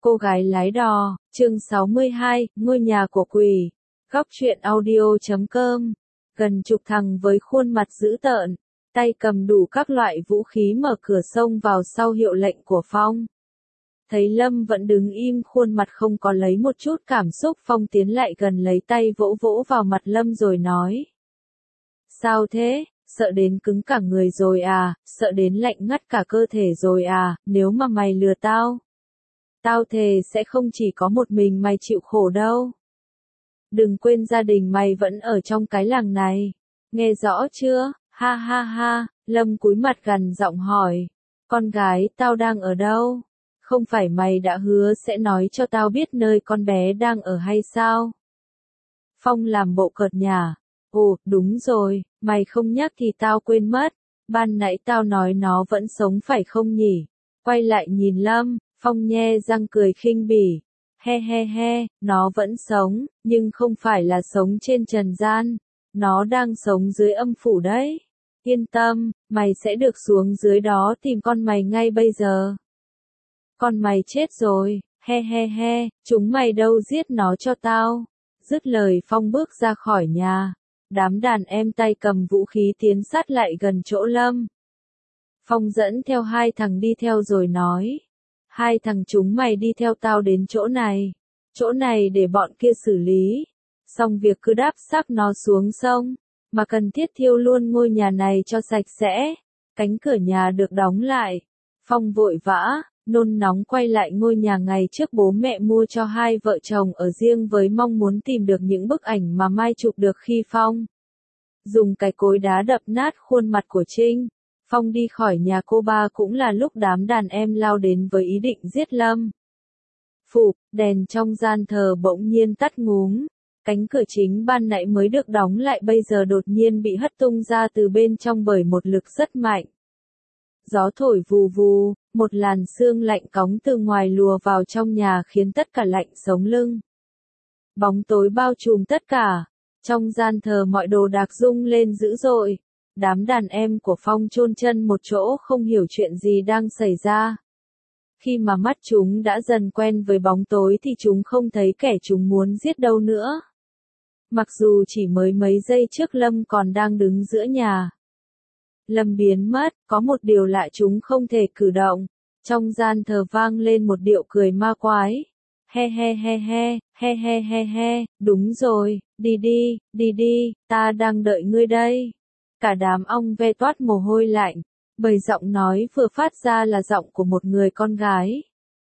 Cô gái lái đò, chương 62, ngôi nhà của quỷ. Góc truyện audio.com. Gần chục thằng với khuôn mặt dữ tợn, tay cầm đủ các loại vũ khí mở cửa xông vào sau hiệu lệnh của Phong. Thấy Lâm vẫn đứng im khuôn mặt không có lấy một chút cảm xúc, Phong tiến lại gần lấy tay vỗ vỗ vào mặt Lâm rồi nói. Sao thế, sợ đến cứng cả người rồi à, sợ đến lạnh ngắt cả cơ thể rồi à, nếu mà mày lừa tao. Tao thề sẽ không chỉ có một mình mày chịu khổ đâu. Đừng quên gia đình mày vẫn ở trong cái làng này. Nghe rõ chưa? Ha ha ha, Lâm cúi mặt gằn giọng hỏi. Con gái tao đang ở đâu? Không phải mày đã hứa sẽ nói cho tao biết nơi con bé đang ở hay sao? Phong làm bộ cợt nhả. Ồ, đúng rồi, mày không nhắc thì tao quên mất. Ban nãy tao nói nó vẫn sống phải không nhỉ? Quay lại nhìn Lâm. Phong nhe răng cười khinh bỉ. He he he, nó vẫn sống, nhưng không phải là sống trên trần gian. Nó đang sống dưới âm phủ đấy. Yên tâm, mày sẽ được xuống dưới đó tìm con mày ngay bây giờ. Con mày chết rồi, he he he, chúng mày đâu giết nó cho tao. Dứt lời Phong bước ra khỏi nhà. Đám đàn em tay cầm vũ khí tiến sát lại gần chỗ Lâm. Phong dẫn theo hai thằng đi theo rồi nói. Hai thằng chúng mày đi theo tao đến chỗ này để bọn kia xử lý. Xong việc cứ đáp xác nó xuống sông, mà cần thiết thiêu luôn ngôi nhà này cho sạch sẽ. Cánh cửa nhà được đóng lại. Phong vội vã, nôn nóng quay lại ngôi nhà ngày trước bố mẹ mua cho hai vợ chồng ở riêng với mong muốn tìm được những bức ảnh mà Mai chụp được khi Phong dùng cái cối đá đập nát khuôn mặt của Trinh. Phong đi khỏi nhà cô ba cũng là lúc đám đàn em lao đến với ý định giết Lâm. Phụp, đèn trong gian thờ bỗng nhiên tắt ngúm. Cánh cửa chính ban nãy mới được đóng lại bây giờ đột nhiên bị hất tung ra từ bên trong bởi một lực rất mạnh. Gió thổi vù vù, một làn sương lạnh cóng từ ngoài lùa vào trong nhà khiến tất cả lạnh sống lưng. Bóng tối bao trùm tất cả. Trong gian thờ mọi đồ đạc rung lên dữ dội. Đám đàn em của Phong chôn chân một chỗ không hiểu chuyện gì đang xảy ra. Khi mà mắt chúng đã dần quen với bóng tối thì chúng không thấy kẻ chúng muốn giết đâu nữa. Mặc dù chỉ mới mấy giây trước Lâm còn đang đứng giữa nhà. Lâm biến mất, có một điều lạ chúng không thể cử động. Trong gian thờ vang lên một điệu cười ma quái. He he he he, he he he he, đúng rồi, đi đi, ta đang đợi ngươi đây. Cả đám ong ve toát mồ hôi lạnh, bởi giọng nói vừa phát ra là giọng của một người con gái.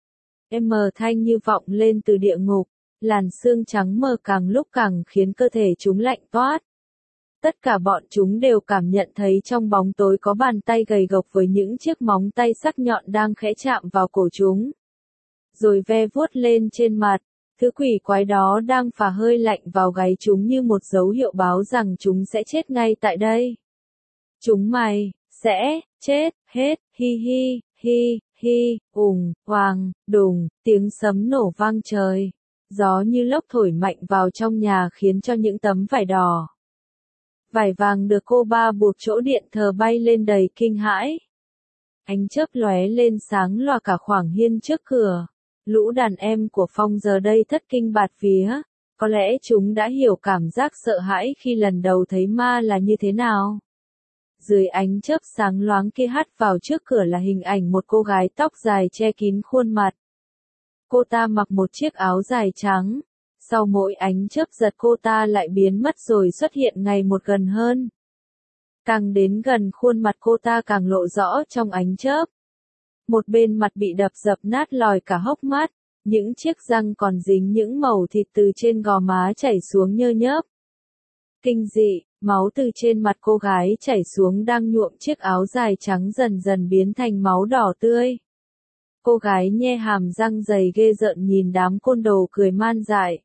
Thanh như vọng lên từ địa ngục, làn sương trắng mờ càng lúc càng khiến cơ thể chúng lạnh toát. Tất cả bọn chúng đều cảm nhận thấy trong bóng tối có bàn tay gầy gộc với những chiếc móng tay sắc nhọn đang khẽ chạm vào cổ chúng. Rồi ve vuốt lên trên mặt, thứ quỷ quái đó đang phả hơi lạnh vào gáy chúng như một dấu hiệu báo rằng chúng sẽ chết ngay tại đây. Chúng mày sẽ chết hết, hi hi, hi hi, oàng, đùng, tiếng sấm nổ vang trời. Gió như lốc thổi mạnh vào trong nhà khiến cho những tấm vải đỏ, vải vàng được cô ba buộc chỗ điện thờ bay lên đầy kinh hãi. Ánh chớp lóe lên sáng loà cả khoảng hiên trước cửa. Lũ đàn em của Phong giờ đây thất kinh bạt vía. Có lẽ chúng đã hiểu cảm giác sợ hãi khi lần đầu thấy ma là như thế nào. Dưới ánh chớp sáng loáng kia hắt vào trước cửa là hình ảnh một cô gái tóc dài che kín khuôn mặt. Cô ta mặc một chiếc áo dài trắng. Sau mỗi ánh chớp giật cô ta lại biến mất rồi xuất hiện ngày một gần hơn. Càng đến gần khuôn mặt cô ta càng lộ rõ trong ánh chớp. Một bên mặt bị đập dập nát lòi cả hốc mắt, những chiếc răng còn dính những mẩu thịt từ trên gò má chảy xuống nhơ nhớp. Kinh dị, máu từ trên mặt cô gái chảy xuống đang nhuộm chiếc áo dài trắng dần dần biến thành máu đỏ tươi. Cô gái nhe hàm răng dày ghê rợn nhìn đám côn đồ cười man dại.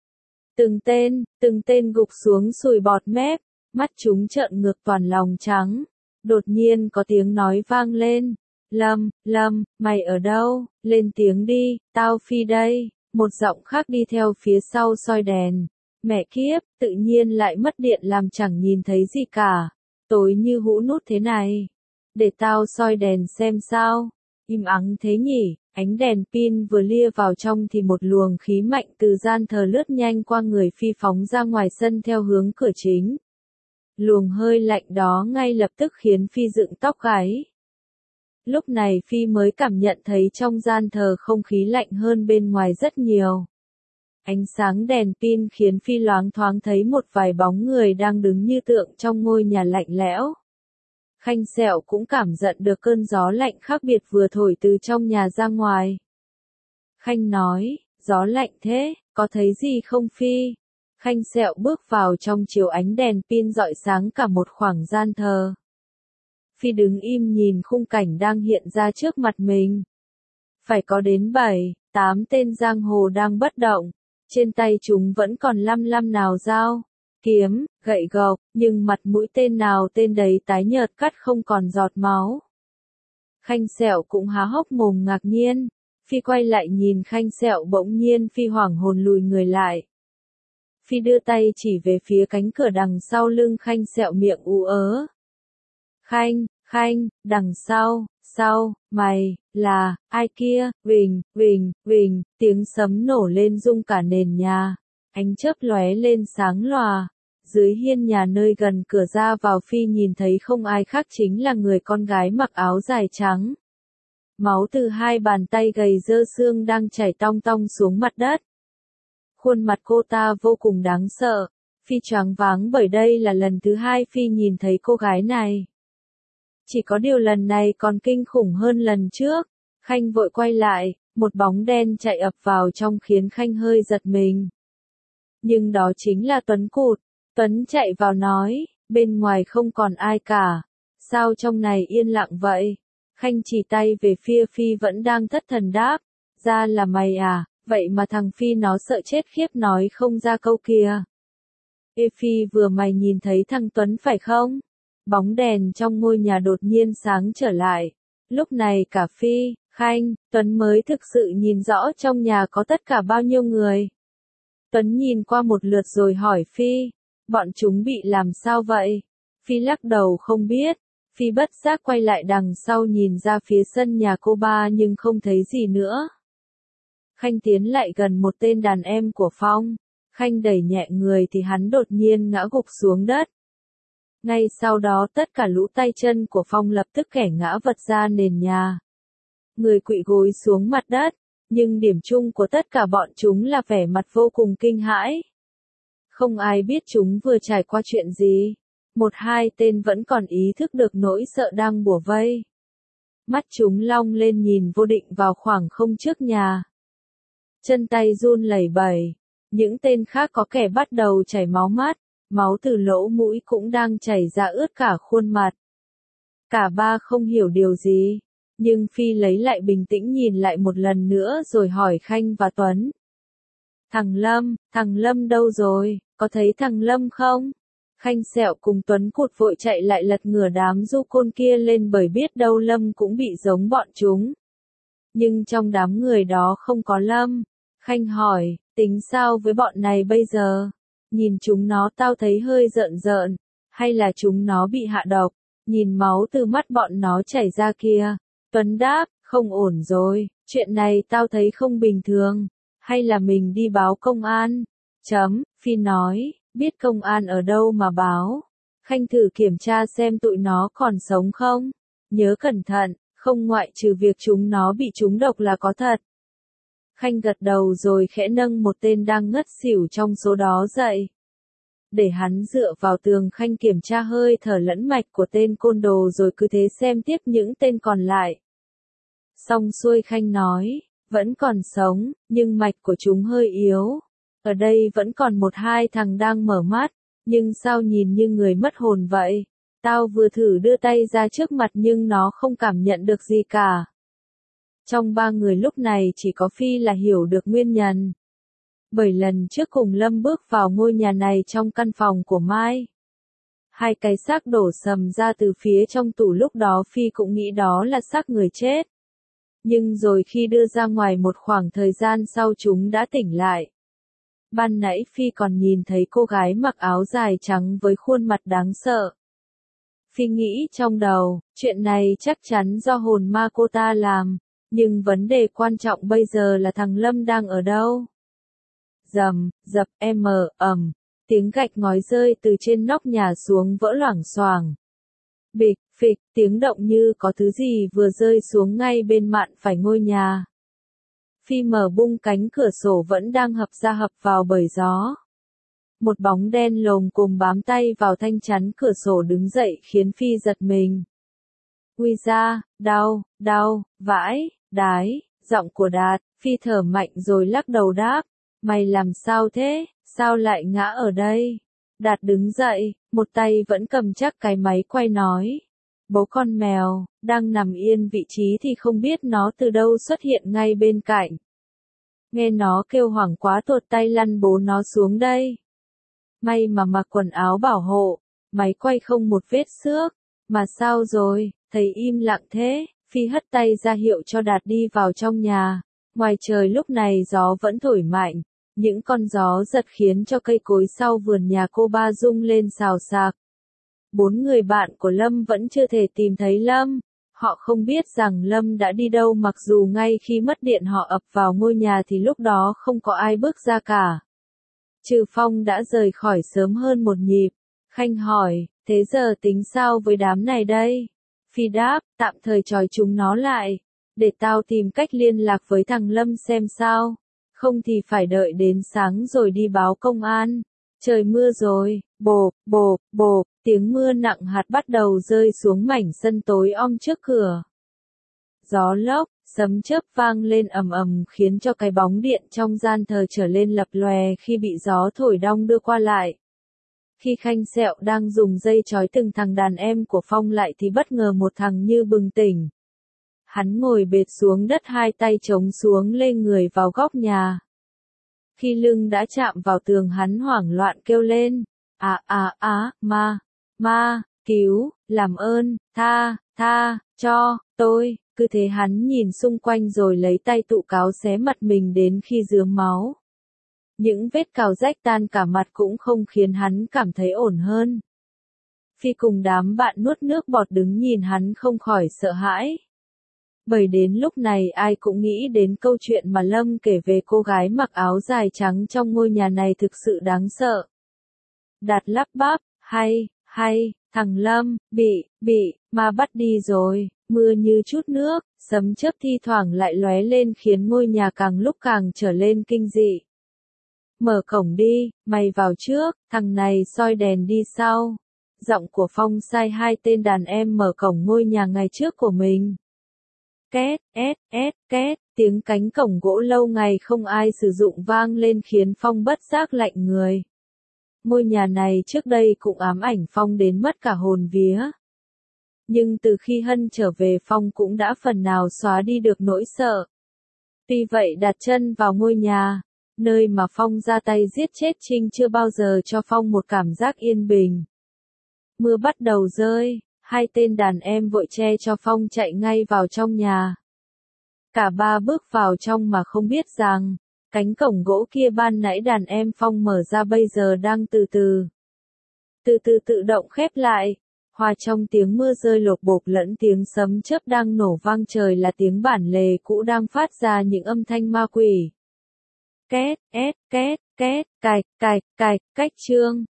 Từng tên gục xuống sùi bọt mép, mắt chúng trợn ngược toàn lòng trắng. Đột nhiên có tiếng nói vang lên. Lâm, mày ở đâu? Lên tiếng đi, tao phi đây. Một giọng khác đi theo phía sau soi đèn. Mẹ kiếp, tự nhiên lại mất điện làm chẳng nhìn thấy gì cả. Tối như hũ nút thế này. Để tao soi đèn xem sao. Im ắng thế nhỉ, Ánh đèn pin vừa lia vào trong thì một luồng khí mạnh từ gian thờ lướt nhanh qua người Phi phóng ra ngoài sân theo hướng cửa chính. Luồng hơi lạnh đó ngay lập tức khiến Phi dựng tóc gáy. Lúc này Phi mới cảm nhận thấy trong gian thờ không khí lạnh hơn bên ngoài rất nhiều. Ánh sáng đèn pin khiến Phi loáng thoáng thấy một vài bóng người đang đứng như tượng trong ngôi nhà lạnh lẽo. Khanh Sẹo cũng cảm nhận được cơn gió lạnh khác biệt vừa thổi từ trong nhà ra ngoài. Khanh nói, gió lạnh thế, có thấy gì không Phi? Khanh Sẹo bước vào trong chiếu ánh đèn pin rọi sáng cả một khoảng gian thờ. Phi đứng im nhìn khung cảnh đang hiện ra trước mặt mình. Phải có đến 7, 8 tên giang hồ đang bất động. Trên tay chúng vẫn còn lăm nào dao, kiếm, gậy gộc, nhưng mặt mũi tên nào tên đấy tái nhợt cắt không còn giọt máu. Khanh Sẹo cũng há hốc mồm ngạc nhiên. Phi quay lại nhìn Khanh Sẹo, bỗng nhiên Phi hoảng hồn lùi người lại. Phi đưa tay chỉ về phía cánh cửa đằng sau lưng Khanh Sẹo, miệng ú ớ. Khanh, đằng sau, mày, là, ai kia, vình, tiếng sấm nổ lên rung cả nền nhà. Ánh chớp lóe lên sáng lòa. Dưới hiên nhà nơi gần cửa ra vào Phi nhìn thấy không ai khác chính là người con gái mặc áo dài trắng. Máu từ hai bàn tay gầy dơ xương đang chảy tong tong xuống mặt đất. Khuôn mặt cô ta vô cùng đáng sợ. Phi choáng váng bởi đây là lần thứ hai Phi nhìn thấy cô gái này. Chỉ có điều lần này còn kinh khủng hơn lần trước. Khanh vội quay lại, một bóng đen chạy ập vào trong khiến Khanh hơi giật mình. Nhưng đó chính là Tuấn Cụt. Tuấn chạy vào nói, bên ngoài không còn ai cả. Sao trong này yên lặng vậy? Khanh chỉ tay về phía Phi vẫn đang thất thần đáp. Ra là mày à, vậy mà thằng Phi nó sợ chết khiếp nói không ra câu kia. Ê Phi, vừa mày nhìn thấy thằng Tuấn phải không? Bóng đèn trong ngôi nhà đột nhiên sáng trở lại. Lúc này cả Phi, Khanh, Tuấn mới thực sự nhìn rõ trong nhà có tất cả bao nhiêu người. Tuấn nhìn qua một lượt rồi hỏi Phi, bọn chúng bị làm sao vậy? Phi lắc đầu không biết. Phi bất giác quay lại đằng sau nhìn ra phía sân nhà cô ba nhưng không thấy gì nữa. Khanh tiến lại gần một tên đàn em của Phong. Khanh đẩy nhẹ người thì hắn đột nhiên ngã gục xuống đất. Ngay sau đó tất cả lũ tay chân của Phong lập tức kẻ ngã vật ra nền nhà. Người quỵ gối xuống mặt đất, nhưng điểm chung của tất cả bọn chúng là vẻ mặt vô cùng kinh hãi. Không ai biết chúng vừa trải qua chuyện gì. Một hai tên vẫn còn ý thức được nỗi sợ đang bủa vây. Mắt chúng long lên nhìn vô định vào khoảng không trước nhà. Chân tay run lẩy bẩy. Những tên khác có kẻ bắt đầu chảy máu mắt. Máu từ lỗ mũi cũng đang chảy ra ướt cả khuôn mặt. Cả ba không hiểu điều gì. Nhưng Phi lấy lại bình tĩnh nhìn lại một lần nữa rồi hỏi Khanh và Tuấn. Thằng Lâm đâu rồi, có thấy thằng Lâm không? Khanh Sẹo cùng Tuấn Cụt vội chạy lại lật ngửa đám du côn kia lên bởi biết đâu Lâm cũng bị giống bọn chúng. Nhưng trong đám người đó không có Lâm. Khanh hỏi, tính sao với bọn này bây giờ? Nhìn chúng nó tao thấy hơi rợn rợn, hay là chúng nó bị hạ độc? Nhìn máu từ mắt bọn nó chảy ra kia. Tuấn đáp, không ổn rồi, chuyện này tao thấy không bình thường. Hay là mình đi báo công an? Phi nói, biết công an ở đâu mà báo. Khanh thử kiểm tra xem tụi nó còn sống không. Nhớ cẩn thận, không ngoại trừ việc chúng nó bị trúng độc là có thật. Khanh gật đầu rồi khẽ nâng một tên đang ngất xỉu trong số đó dậy. Để hắn dựa vào tường, Khanh kiểm tra hơi thở lẫn mạch của tên côn đồ rồi cứ thế xem tiếp những tên còn lại. Xong xuôi Khanh nói, vẫn còn sống, nhưng mạch của chúng hơi yếu. Ở đây vẫn còn một hai thằng đang mở mắt, nhưng sao nhìn như người mất hồn vậy? Tao vừa thử đưa tay ra trước mặt nhưng nó không cảm nhận được gì cả. Trong ba người lúc này chỉ có Phi là hiểu được nguyên nhân. Bởi lần trước cùng Lâm bước vào ngôi nhà này trong căn phòng của Mai. Hai cái xác đổ sầm ra từ phía trong tủ, lúc đó Phi cũng nghĩ đó là xác người chết. Nhưng rồi khi đưa ra ngoài một khoảng thời gian sau chúng đã tỉnh lại. Ban nãy Phi còn nhìn thấy cô gái mặc áo dài trắng với khuôn mặt đáng sợ. Phi nghĩ trong đầu, chuyện này chắc chắn do hồn ma cô ta làm. Nhưng vấn đề quan trọng bây giờ là thằng Lâm đang ở đâu? Rầm, dập, tiếng gạch ngói rơi từ trên nóc nhà xuống vỡ loảng xoảng. Bịch, phịch, tiếng động như có thứ gì vừa rơi xuống ngay bên mạn phải ngôi nhà. Phi mở bung cánh cửa sổ vẫn đang hập ra hập vào bởi gió. Một bóng đen lồm cồm bám tay vào thanh chắn cửa sổ đứng dậy khiến Phi giật mình. Ui da, đau, vãi, đái, giọng của Đạt, Phi thở mạnh rồi lắc đầu đáp. Mày làm sao thế, sao lại ngã ở đây? Đạt đứng dậy, một tay vẫn cầm chắc cái máy quay nói. Bố con mèo, đang nằm yên vị trí thì không biết nó từ đâu xuất hiện ngay bên cạnh. Nghe nó kêu hoảng quá tuột tay lăn bố nó xuống đây. May mà mặc quần áo bảo hộ, máy quay không một vết xước. Mà sao rồi, thầy im lặng thế, Phi hất tay ra hiệu cho Đạt đi vào trong nhà. Ngoài trời lúc này gió vẫn thổi mạnh, những con gió giật khiến cho cây cối sau vườn nhà cô ba rung lên xào xạc. 4 người bạn của Lâm vẫn chưa thể tìm thấy Lâm. Họ không biết rằng Lâm đã đi đâu mặc dù ngay khi mất điện họ ập vào ngôi nhà thì lúc đó không có ai bước ra cả. Trừ Phong đã rời khỏi sớm hơn một nhịp. Khanh hỏi, thế giờ tính sao với đám này đây? Phi đáp, tạm thời trói chúng nó lại. Để tao tìm cách liên lạc với thằng Lâm xem sao. Không thì phải đợi đến sáng rồi đi báo công an. Trời mưa rồi, bộp, tiếng mưa nặng hạt bắt đầu rơi xuống mảnh sân tối om trước cửa. Gió lốc, sấm chớp vang lên ầm khiến cho cái bóng điện trong gian thờ trở lên lập lòe khi bị gió thổi đong đưa qua lại. Khi Khanh Sẹo đang dùng dây trói từng thằng đàn em của Phong lại thì bất ngờ một thằng như bừng tỉnh. Hắn ngồi bệt xuống đất hai tay chống xuống lê người vào góc nhà. Khi lưng đã chạm vào tường hắn hoảng loạn kêu lên. Ma, cứu, làm ơn, tha, cho, tôi. Cứ thế hắn nhìn xung quanh rồi lấy tay tụ cáo xé mặt mình đến khi rướm máu. Những vết cào rách tan cả mặt cũng không khiến hắn cảm thấy ổn hơn. Phi cùng đám bạn nuốt nước bọt đứng nhìn hắn không khỏi sợ hãi. Bởi đến lúc này ai cũng nghĩ đến câu chuyện mà Lâm kể về cô gái mặc áo dài trắng trong ngôi nhà này thực sự đáng sợ. Đạt lắp bắp, hay, thằng Lâm, bị, ma bắt đi rồi, mưa như chút nước, sấm chớp thi thoảng lại lóe lên khiến ngôi nhà càng lúc càng trở lên kinh dị. Mở cổng đi, mày vào trước, thằng này soi đèn đi sau. Giọng của Phong sai hai tên đàn em mở cổng ngôi nhà ngày trước của mình. Két, tiếng cánh cổng gỗ lâu ngày không ai sử dụng vang lên khiến Phong bất giác lạnh người. Ngôi nhà này trước đây cũng ám ảnh Phong đến mất cả hồn vía. Nhưng từ khi Hân trở về Phong cũng đã phần nào xóa đi được nỗi sợ. Tuy vậy đặt chân vào ngôi nhà, nơi mà Phong ra tay giết chết Trinh chưa bao giờ cho Phong một cảm giác yên bình. Mưa bắt đầu rơi, hai tên đàn em vội che cho Phong chạy ngay vào trong nhà. Cả ba bước vào trong mà không biết rằng, cánh cổng gỗ kia ban nãy đàn em Phong mở ra bây giờ đang từ từ tự động khép lại. Hòa trong tiếng mưa rơi lộp bộp lẫn tiếng sấm chớp đang nổ vang trời là tiếng bản lề cũ đang phát ra những âm thanh ma quỷ. Két, cách chương.